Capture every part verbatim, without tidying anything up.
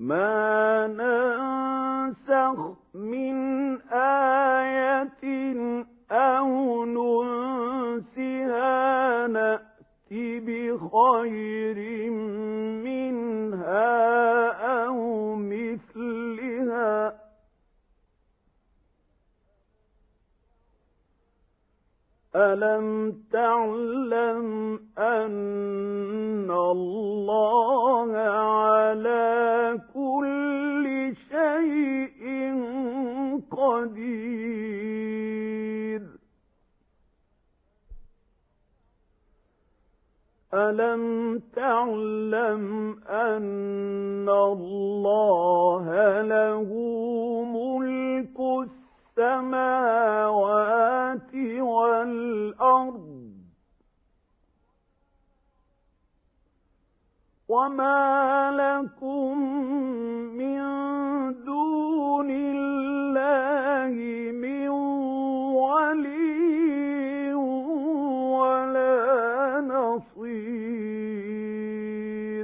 مَا نَنسَخْ مِنْ آيَةٍ أَوْ نُنسِهَا نَأْتِ بِخَيْرٍ مِنْهَا أَوْ مِثْلِهَا ۗ أَلَمْ تَعْلَمْ أَنَّ اللَّهَ عَلَى كُلِّ شَيْءٍ قَدِيرٌ أَلَمْ تَعْلَمْ أَنَّ اللَّهَ لَهُ مُلْكُ السَّمَاوَاتِ وَالْأَرْضِ وَمَا لَكُمْ مِنْ دُونِ اللَّهِ مِنْ وَلِيٍّ وَلَا نَصِيرٍ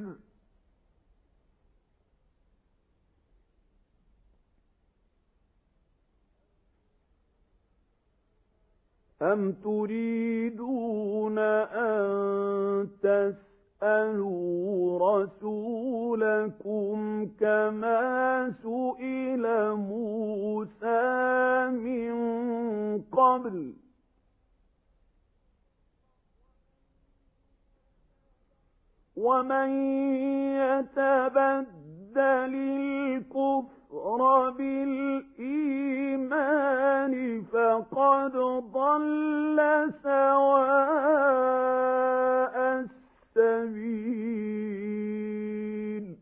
أَمْ تُرِيدُونَ أَن تَسْأَلُوا رَسُولَكُمْ كَمَا سُئِلَ مُوسَى مِن قَبْلُ ۗ وَمَن يَتَبَدَّلِ الْكُفْرَ بِالْإِيمَانِ فَقَدْ ضَلَّ سَوَاءَ السَّبِيلِ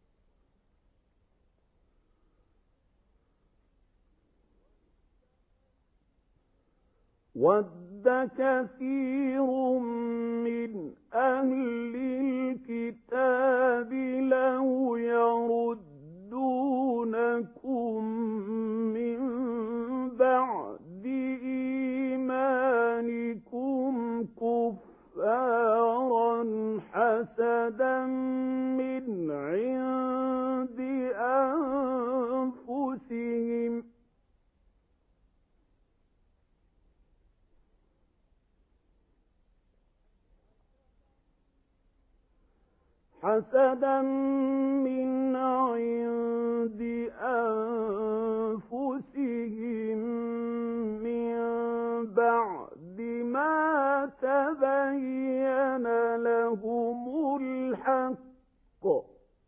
وَدَّ كَثِيرٌ مِّنْ أَهْلِ الْكِتَابِ لَوْ يَرُدُّونَكُم مِّن بَعْدِ إِيمَانِكُمْ كُفَّارًا حَسَدًا مِّنْ عِندِ أَنفُسِهِمْ ۗ حَسَدًا مِّنْ عِندِ أَنفُسِهِم مِّن بَعْدِ مَا تَبَيَّنَ لَهُمُ الْحَقُّ ۖ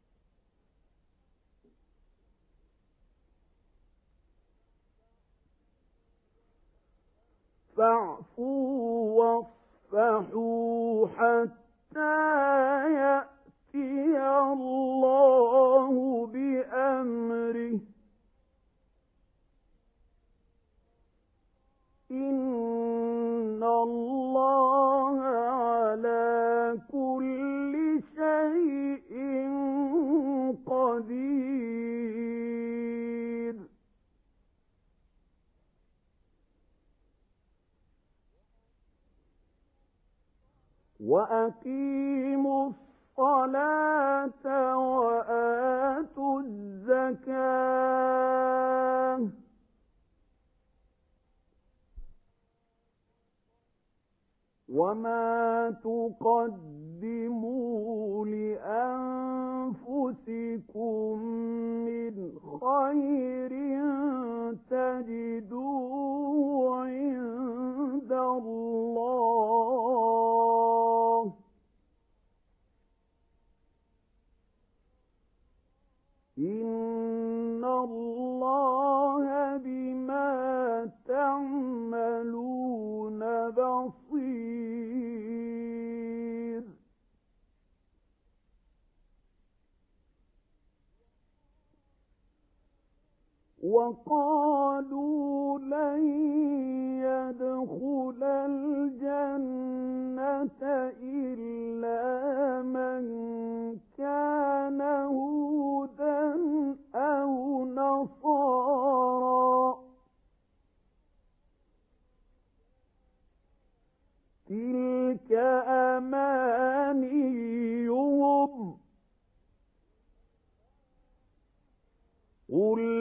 فَاعْفُوا وَاصْفَحُوا حَتَّى يَأْتِيَ اللَّهُ بِأَمْرِهِ ۗ إِنَّ اللَّهَ عَلَى كُلِّ شَيْءٍ قَدِيرٌ وَأَقِيمُوا الصَّلَاةَ وَآتُوا الزَّكَاةَ وَمَا تُقَدِّمُوا لِأَنفُسِكُم مِّنْ خَيْرٍ تَجِدُوهُ عِندَ اللَّهِ ۗ إِنَّ اللَّهَ بِمَا تَعْمَلُونَ بَصِيرٌ وَقَالُوا لَن يَدْخُلَ الْجَنَّةَ إِلَّا مَن كَانَ هُودًا أَوْ نَصَارَىٰ ۗ تِلْكَ أَمَانِيُّهُمْ، قُلْ